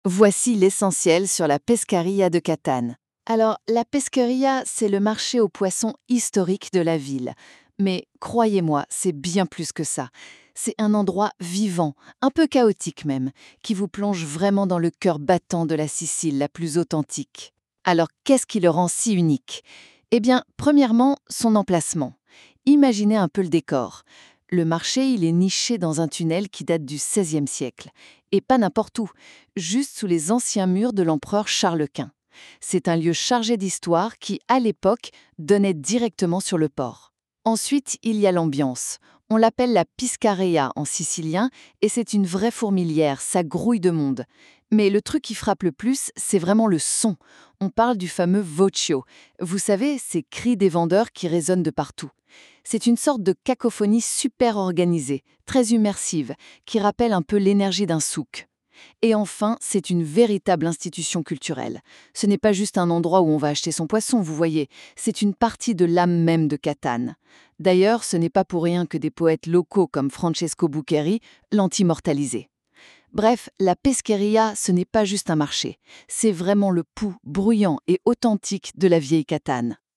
Voici l'essentiel sur la Pescaria de Catane. Alors, la Pescaria, c'est le marché aux poissons historique de la ville. Mais croyez-moi, c'est bien plus que ça. C'est un endroit vivant, un peu chaotique même, qui vous plonge vraiment dans le cœur battant de la Sicile la plus authentique. Alors, qu'est-ce qui le rend si unique? Eh bien, premièrement, son emplacement. Imaginez un peu le décor. Le marché, il est niché dans un tunnel qui date du XVIe siècle. Et pas n'importe où, juste sous les anciens murs de l'empereur Charles Quint. C'est un lieu chargé d'histoire qui, à l'époque, donnait directement sur le port. Ensuite, il y a l'ambiance. On l'appelle la Piscarea en sicilien et c'est une vraie fourmilière, ça grouille de monde. Mais le truc qui frappe le plus, c'est vraiment le son. On parle du fameux vocio. Vous savez, ces cris des vendeurs qui résonnent de partout. C'est une sorte de cacophonie super organisée, très immersive, qui rappelle un peu l'énergie d'un souk. Et enfin, c'est une véritable institution culturelle. Ce n'est pas juste un endroit où on va acheter son poisson, vous voyez, c'est une partie de l'âme même de Catane. D'ailleurs, ce n'est pas pour rien que des poètes locaux comme Francesco Buccheri l'ont immortalisé. Bref, la Pescheria, ce n'est pas juste un marché, c'est vraiment le pouls bruyant et authentique de la vieille Catane.